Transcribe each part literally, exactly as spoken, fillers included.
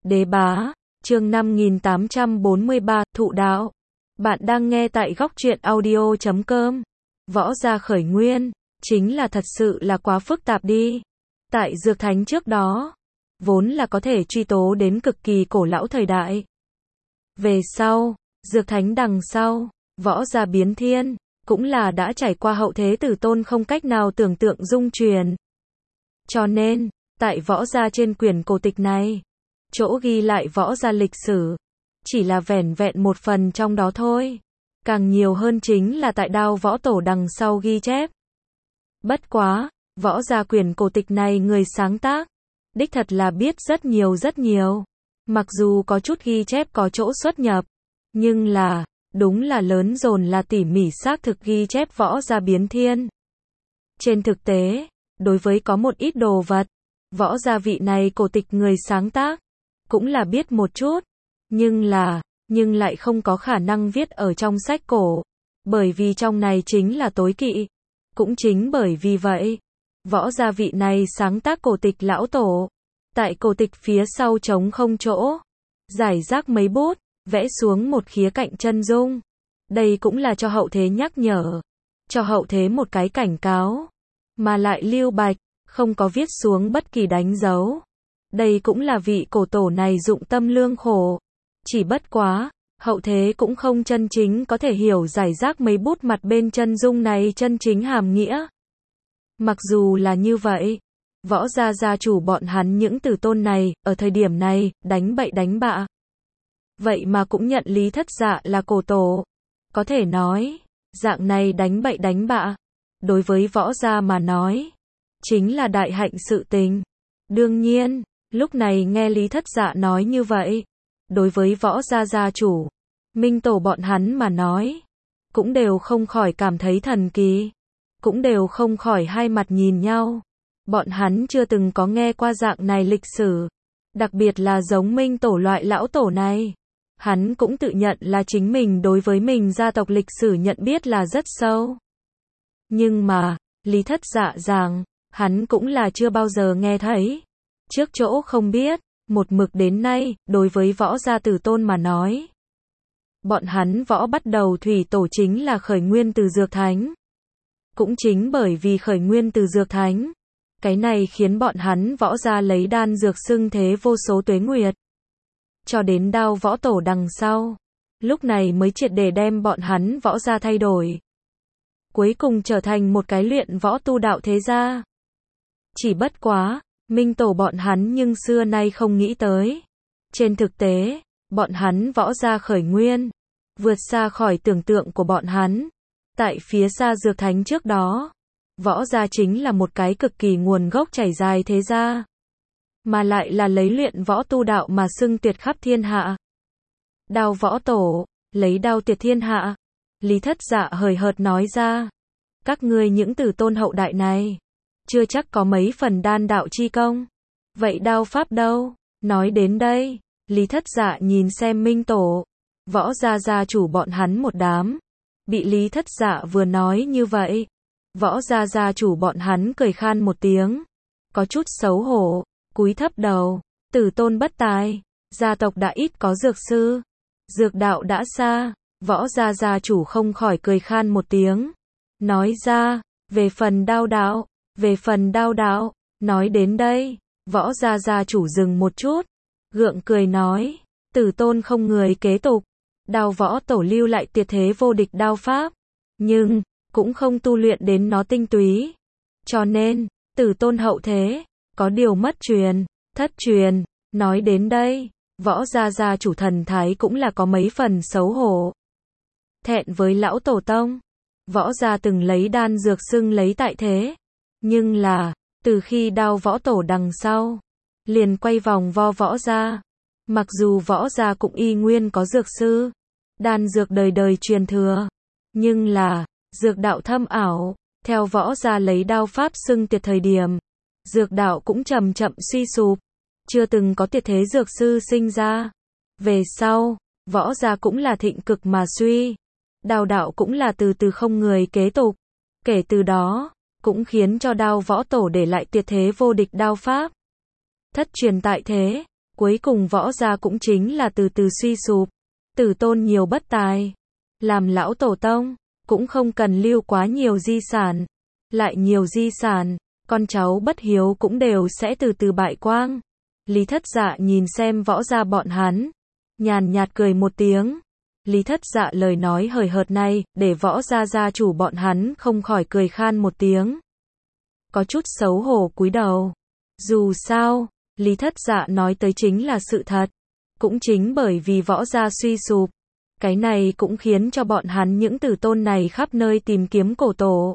Đế bá, chương năm nghìn tám trăm bốn mươi ba, thụ đạo. Bạn đang nghe tại góc truyện audio chấm com. Võ gia khởi nguyên, chính là thật sự là quá phức tạp đi. Tại Dược Thánh trước đó, vốn là có thể truy tố đến cực kỳ cổ lão thời đại. Về sau, Dược Thánh đằng sau, võ gia biến thiên, cũng là đã trải qua hậu thế tử tôn không cách nào tưởng tượng dung truyền. Cho nên, tại võ gia trên quyển cổ tịch này, chỗ ghi lại võ gia lịch sử, chỉ là vẻn vẹn một phần trong đó thôi. Càng nhiều hơn chính là tại Đao Võ Tổ đằng sau ghi chép. Bất quá, võ gia quyển cổ tịch này người sáng tác, đích thật là biết rất nhiều rất nhiều. Mặc dù có chút ghi chép có chỗ xuất nhập, nhưng là, đúng là lớn dồn là tỉ mỉ xác thực ghi chép võ gia biến thiên. Trên thực tế, đối với có một ít đồ vật, võ gia vị này cổ tịch người sáng tác, cũng là biết một chút, nhưng là, nhưng lại không có khả năng viết ở trong sách cổ, bởi vì trong này chính là tối kỵ. Cũng chính bởi vì vậy, võ gia vị này sáng tác cổ tịch lão tổ, tại cổ tịch phía sau trống không chỗ, giải rác mấy bút, vẽ xuống một khía cạnh chân dung. Đây cũng là cho hậu thế nhắc nhở, cho hậu thế một cái cảnh cáo, mà lại lưu bạch, không có viết xuống bất kỳ đánh dấu. Đây cũng là vị cổ tổ này dụng tâm lương khổ. Chỉ bất quá, hậu thế cũng không chân chính có thể hiểu giải rác mấy bút mặt bên chân dung này chân chính hàm nghĩa. Mặc dù là như vậy, võ gia gia chủ bọn hắn những tử tôn này, ở thời điểm này, đánh bậy đánh bạ. Vậy mà cũng nhận Lý Thất Dạ là cổ tổ. Có thể nói, dạng này đánh bậy đánh bạ, đối với võ gia mà nói, chính là đại hạnh sự tình. Đương nhiên, lúc này nghe Lý Thất Dạ nói như vậy, đối với võ gia gia chủ, minh tổ bọn hắn mà nói, cũng đều không khỏi cảm thấy thần kỳ, cũng đều không khỏi hai mặt nhìn nhau. Bọn hắn chưa từng có nghe qua dạng này lịch sử, đặc biệt là giống minh tổ loại lão tổ này. Hắn cũng tự nhận là chính mình đối với mình gia tộc lịch sử nhận biết là rất sâu. Nhưng mà, Lý Thất Dạ rằng, hắn cũng là chưa bao giờ nghe thấy. Trước chỗ không biết, một mực đến nay, đối với võ gia tử tôn mà nói. Bọn hắn võ bắt đầu thủy tổ chính là khởi nguyên từ Dược Thánh. Cũng chính bởi vì khởi nguyên từ Dược Thánh, cái này khiến bọn hắn võ gia lấy đan dược xưng thế vô số tuế nguyệt. Cho đến Đao Võ Tổ đằng sau, lúc này mới triệt để đem bọn hắn võ gia thay đổi. Cuối cùng trở thành một cái luyện võ tu đạo thế gia. Chỉ bất quá, minh tổ bọn hắn nhưng xưa nay không nghĩ tới. Trên thực tế, bọn hắn võ gia khởi nguyên, vượt xa khỏi tưởng tượng của bọn hắn. Tại phía xa Dược Thánh trước đó, võ gia chính là một cái cực kỳ nguồn gốc chảy dài thế gia. Mà lại là lấy luyện võ tu đạo mà xưng tuyệt khắp thiên hạ. Đao Võ Tổ, lấy đao tuyệt thiên hạ. Lý Thất Dạ hời hợt nói ra. Các ngươi những tử tôn hậu đại này, chưa chắc có mấy phần đan đạo chi công. Vậy đao pháp đâu? Nói đến đây, Lý Thất Dạ nhìn xem minh tổ, võ gia gia chủ bọn hắn một đám. Bị Lý Thất Dạ vừa nói như vậy, võ gia gia chủ bọn hắn cười khan một tiếng, có chút xấu hổ, cúi thấp đầu. Tử tôn bất tài, gia tộc đã ít có dược sư, dược đạo đã xa. Võ gia gia chủ không khỏi cười khan một tiếng, nói ra, về phần đao đạo, về phần đao đạo. Nói đến đây, võ gia gia chủ dừng một chút, gượng cười nói, tử tôn không người kế tục, Đao Võ Tổ lưu lại tuyệt thế vô địch đao pháp, nhưng cũng không tu luyện đến nó tinh túy. Cho nên, tử tôn hậu thế, có điều mất truyền, thất truyền. Nói đến đây, võ gia gia chủ thần thái cũng là có mấy phần xấu hổ. Thẹn với lão tổ tông, võ gia từng lấy đan dược xưng lấy tại thế. Nhưng là, từ khi Đao Võ Tổ đằng sau, liền quay vòng vo võ gia. Mặc dù võ gia cũng y nguyên có dược sư, đan dược đời đời truyền thừa, nhưng là, dược đạo thâm ảo, theo võ gia lấy đao pháp xưng tuyệt thời điểm, dược đạo cũng chậm chậm suy sụp, chưa từng có tuyệt thế dược sư sinh ra. Về sau, võ gia cũng là thịnh cực mà suy, đao đạo cũng là từ từ không người kế tục. Kể từ đó, cũng khiến cho Đao Võ Tổ để lại tuyệt thế vô địch đao pháp. Thất truyền tại thế, Cuối cùng võ gia cũng chính là từ từ suy sụp. Tử tôn nhiều bất tài. Làm lão tổ tông, cũng không cần lưu quá nhiều di sản. Lại nhiều di sản, con cháu bất hiếu cũng đều sẽ từ từ bại quang. Lý Thất Dạ nhìn xem võ gia bọn hắn, nhàn nhạt cười một tiếng. Lý Thất Dạ lời nói hời hợt này, để võ gia gia chủ bọn hắn không khỏi cười khan một tiếng. Có chút xấu hổ cúi đầu. Dù sao, Lý Thất Dạ nói tới chính là sự thật. Cũng chính bởi vì võ gia suy sụp, cái này cũng khiến cho bọn hắn những tử tôn này khắp nơi tìm kiếm cổ tổ.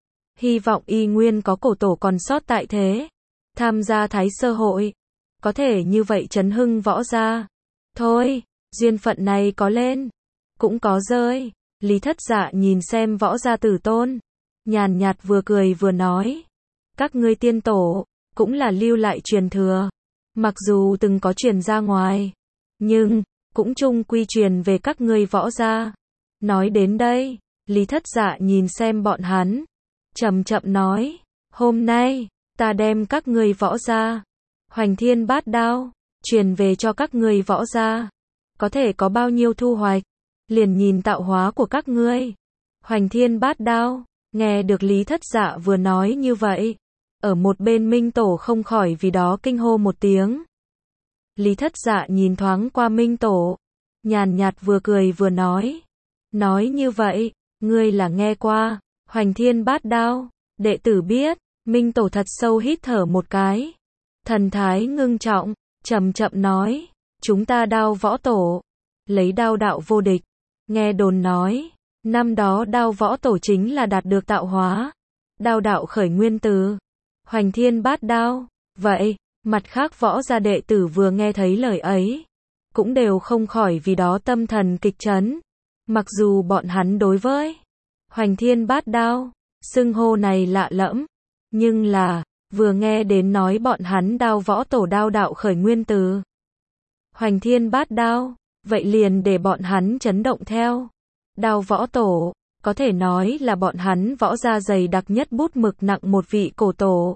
Hy vọng y nguyên có cổ tổ còn sót tại thế. Tham gia thái sơ hội. Có thể như vậy chấn hưng võ gia. Thôi, duyên phận này có lên, cũng có rơi. Lý Thất Dạ nhìn xem võ gia tử tôn, nhàn nhạt vừa cười vừa nói. Các ngươi tiên tổ, cũng là lưu lại truyền thừa. Mặc dù từng có truyền ra ngoài, nhưng, cũng chung quy truyền về các ngươi võ gia. Nói đến đây, Lý Thất Dạ nhìn xem bọn hắn, chậm chậm nói. Hôm nay, ta đem các ngươi võ gia, Hoành Thiên Bát Đao, truyền về cho các ngươi võ gia. Có thể có bao nhiêu thu hoạch, liền nhìn tạo hóa của các ngươi. Hoành Thiên Bát Đao, nghe được Lý Thất Dạ vừa nói như vậy. Ở một bên Minh Tổ không khỏi vì đó kinh hô một tiếng. Lý Thất Dạ nhìn thoáng qua Minh Tổ, nhàn nhạt vừa cười vừa nói. Nói như vậy, ngươi là nghe qua, Hoành Thiên Bát Đao, đệ tử biết. Minh Tổ thật sâu hít thở một cái. Thần thái ngưng trọng, chậm chậm nói. Chúng ta Đao võ tổ, lấy đao đạo vô địch. Nghe đồn nói, năm đó Đao võ tổ chính là đạt được tạo hóa. Đao đạo khởi nguyên từ Hoành Thiên Bát Đao. Vậy, mặt khác võ gia đệ tử vừa nghe thấy lời ấy, cũng đều không khỏi vì đó tâm thần kịch chấn. Mặc dù bọn hắn đối với Hoành Thiên Bát Đao, xưng hô này lạ lẫm, nhưng là, vừa nghe đến nói bọn hắn Đao võ tổ đao đạo khởi nguyên từ Hoành Thiên Bát Đao, vậy liền để bọn hắn chấn động theo. Đao võ tổ, có thể nói là bọn hắn võ gia dày đặc nhất bút mực nặng một vị cổ tổ.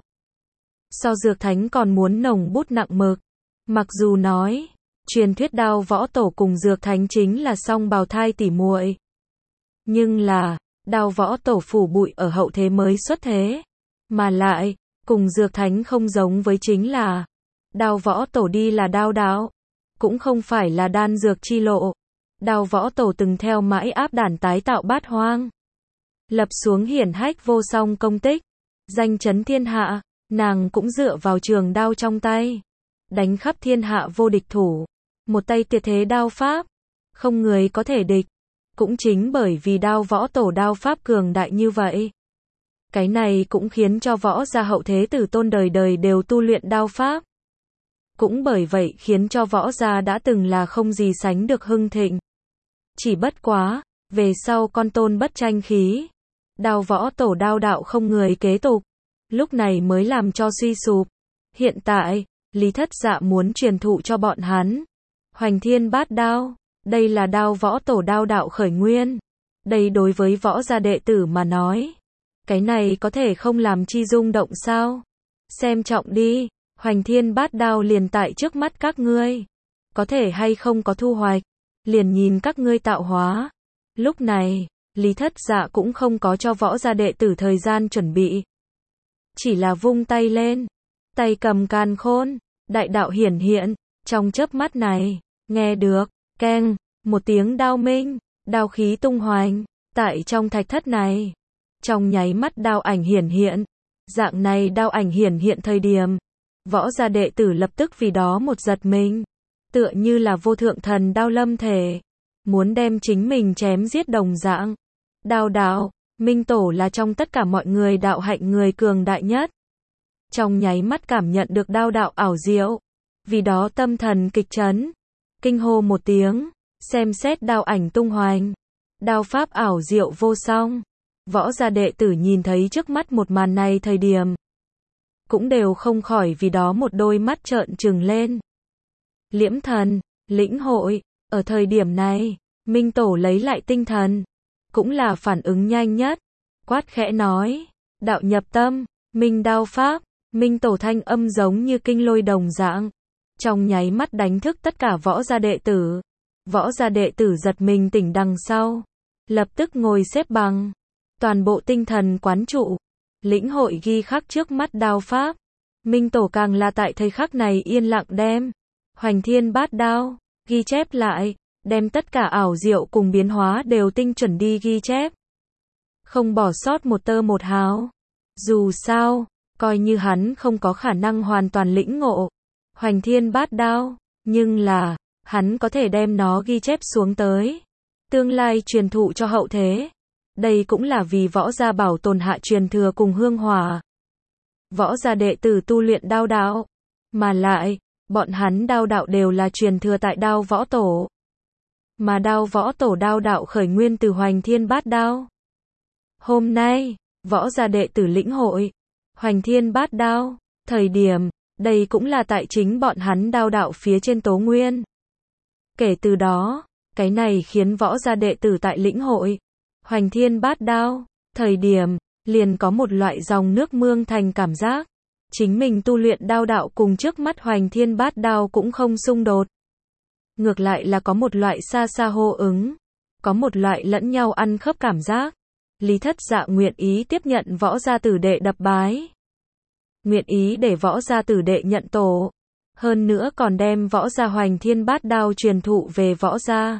So Dược Thánh còn muốn nồng bút nặng mực. Mặc dù nói, truyền thuyết Đao võ tổ cùng Dược Thánh chính là song bào thai tỉ muội. Nhưng là, Đao võ tổ phủ bụi ở hậu thế mới xuất thế. Mà lại, cùng Dược Thánh không giống với chính là, Đao võ tổ đi là đao đạo, cũng không phải là đan dược chi lộ. Đao võ tổ từng theo mãi áp đản tái tạo bát hoang, lập xuống hiển hách vô song công tích, danh chấn thiên hạ. Nàng cũng dựa vào trường đao trong tay, đánh khắp thiên hạ vô địch thủ, một tay tuyệt thế đao pháp, không người có thể địch. Cũng chính bởi vì Đao võ tổ đao pháp cường đại như vậy, cái này cũng khiến cho võ gia hậu thế tử tôn đời đời đều tu luyện đao pháp. Cũng bởi vậy khiến cho võ gia đã từng là không gì sánh được hưng thịnh. Chỉ bất quá, về sau con tôn bất tranh khí, Đao võ tổ đao đạo không người kế tục, lúc này mới làm cho suy sụp. Hiện tại, Lý Thất Dạ muốn truyền thụ cho bọn hắn Hoành Thiên Bát Đao, đây là Đao võ tổ đao đạo khởi nguyên. Đây đối với võ gia đệ tử mà nói, cái này có thể không làm chi rung động sao? Xem trọng đi, Hoành Thiên Bát Đao liền tại trước mắt các ngươi, có thể hay không có thu hoạch, liền nhìn các ngươi tạo hóa. Lúc này, Lý Thất Dạ cũng không có cho võ gia đệ tử thời gian chuẩn bị, chỉ là vung tay lên, tay cầm càn khôn, đại đạo hiển hiện. Trong chớp mắt này, nghe được keng một tiếng đao minh, đao khí tung hoành tại trong thạch thất này. Trong nháy mắt đao ảnh hiển hiện, dạng này đao ảnh hiển hiện thời điểm, võ gia đệ tử lập tức vì đó một giật mình, tựa như là vô thượng thần đao lâm thể, muốn đem chính mình chém giết đồng dạng. Đao đạo, Minh Tổ là trong tất cả mọi người đạo hạnh người cường đại nhất. Trong nháy mắt cảm nhận được đao đạo ảo diệu, vì đó tâm thần kịch chấn, kinh hô một tiếng, xem xét đao ảnh tung hoành, đao pháp ảo diệu vô song. Võ gia đệ tử nhìn thấy trước mắt một màn này thời điểm, cũng đều không khỏi vì đó một đôi mắt trợn trừng lên. Liễm thần, lĩnh hội, ở thời điểm này, Minh Tổ lấy lại tinh thần, cũng là phản ứng nhanh nhất, quát khẽ nói, đạo nhập tâm, Minh đao pháp. Minh Tổ thanh âm giống như kinh lôi đồng dạng, trong nháy mắt đánh thức tất cả võ gia đệ tử. Võ gia đệ tử giật mình tỉnh đằng sau, lập tức ngồi xếp bằng, toàn bộ tinh thần quán trụ, lĩnh hội ghi khắc trước mắt đao pháp. Minh Tổ càng là tại thời khắc này yên lặng đem Hoành Thiên Bát Đao ghi chép lại, đem tất cả ảo diệu cùng biến hóa đều tinh chuẩn đi ghi chép, không bỏ sót một tơ một hào. Dù sao, coi như hắn không có khả năng hoàn toàn lĩnh ngộ Hoành Thiên Bát Đao, nhưng là, hắn có thể đem nó ghi chép xuống tới, tương lai truyền thụ cho hậu thế. Đây cũng là vì võ gia bảo tồn hạ truyền thừa cùng hương hỏa. Võ gia đệ tử tu luyện đao đạo, mà lại, bọn hắn đao đạo đều là truyền thừa tại đao võ tổ. Mà đao võ tổ đao đạo khởi nguyên từ Hoành Thiên Bát Đao. Hôm nay, võ gia đệ tử lĩnh hội Hoành Thiên Bát Đao, thời điểm, đây cũng là tại chính bọn hắn đao đạo phía trên tố nguyên. Kể từ đó, cái này khiến võ gia đệ tử tại lĩnh hội Hoành Thiên Bát Đao, thời điểm, liền có một loại dòng nước mương thành cảm giác. Chính mình tu luyện đao đạo cùng trước mắt Hoành Thiên Bát Đao cũng không xung đột. Ngược lại là có một loại xa xa hô ứng, có một loại lẫn nhau ăn khớp cảm giác. Lý Thất Dạ nguyện ý tiếp nhận võ gia tử đệ đập bái, nguyện ý để võ gia tử đệ nhận tổ, hơn nữa còn đem võ gia Hoành Thiên Bát Đao truyền thụ về võ gia.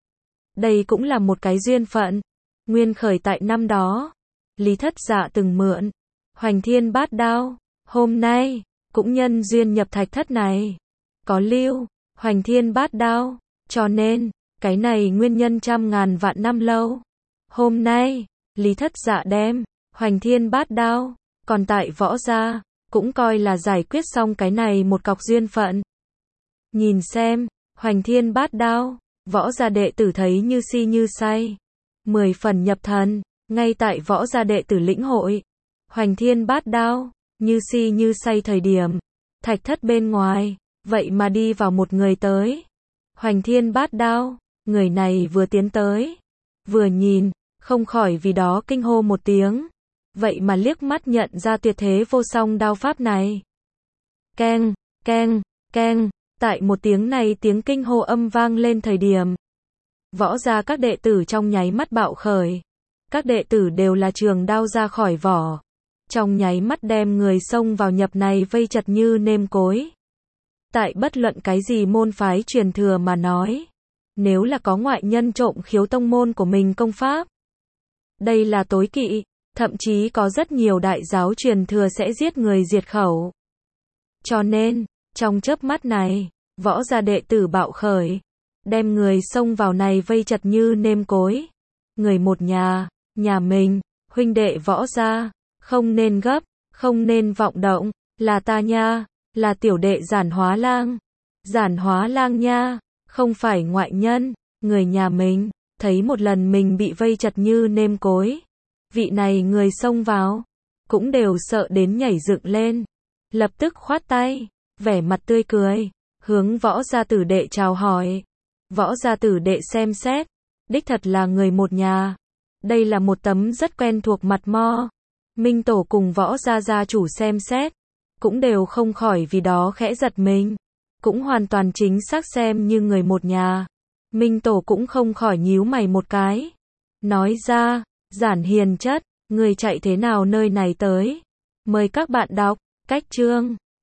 Đây cũng là một cái duyên phận. Nguyên khởi tại năm đó, Lý Thất Dạ từng mượn Hoành Thiên Bát Đao, hôm nay cũng nhân duyên nhập thạch thất này, có lưu Hoành Thiên Bát Đao, cho nên cái này nguyên nhân trăm ngàn vạn năm lâu. Hôm nay, Lý Thất Dạ đem Hoành Thiên Bát Đao, còn tại võ gia, cũng coi là giải quyết xong cái này một cọc duyên phận. Nhìn xem, Hoành Thiên Bát Đao, võ gia đệ tử thấy như si như say, mười phần nhập thần, ngay tại võ gia đệ tử lĩnh hội Hoành Thiên Bát Đao, như si như say thời điểm, thạch thất bên ngoài, vậy mà đi vào một người tới. Hoành Thiên Bát Đao, người này vừa tiến tới, vừa nhìn, không khỏi vì đó kinh hô một tiếng, vậy mà liếc mắt nhận ra tuyệt thế vô song đao pháp này. Keng, keng, keng, tại một tiếng này tiếng kinh hô âm vang lên thời điểm, võ gia các đệ tử trong nháy mắt bạo khởi. Các đệ tử đều là trường đao ra khỏi vỏ, trong nháy mắt đem người xông vào nhập này vây chặt như nêm cối. Tại bất luận cái gì môn phái truyền thừa mà nói, nếu là có ngoại nhân trộm khiếu tông môn của mình công pháp, đây là tối kỵ, thậm chí có rất nhiều đại giáo truyền thừa sẽ giết người diệt khẩu. Cho nên, trong chớp mắt này, võ gia đệ tử bạo khởi, đem người xông vào này vây chặt như nêm cối. Người một nhà, nhà mình, huynh đệ võ gia, không nên gấp, không nên vọng động, là ta nha, là tiểu đệ Giản Hóa Lang. Giản Hóa Lang nha, không phải ngoại nhân, người nhà mình, thấy một lần mình bị vây chặt như nêm cối. Vị này người xông vào, cũng đều sợ đến nhảy dựng lên, lập tức khoát tay, vẻ mặt tươi cười, hướng võ gia tử đệ chào hỏi. Võ gia tử đệ xem xét, đích thật là người một nhà. Đây là một tấm rất quen thuộc mặt mo. Minh Tổ cùng võ gia gia chủ xem xét, cũng đều không khỏi vì đó khẽ giật mình, cũng hoàn toàn chính xác xem như người một nhà. Minh Tổ cũng không khỏi nhíu mày một cái, nói ra, Giản hiền chất, người chạy thế nào nơi này tới? Mời các bạn đọc, cách chương.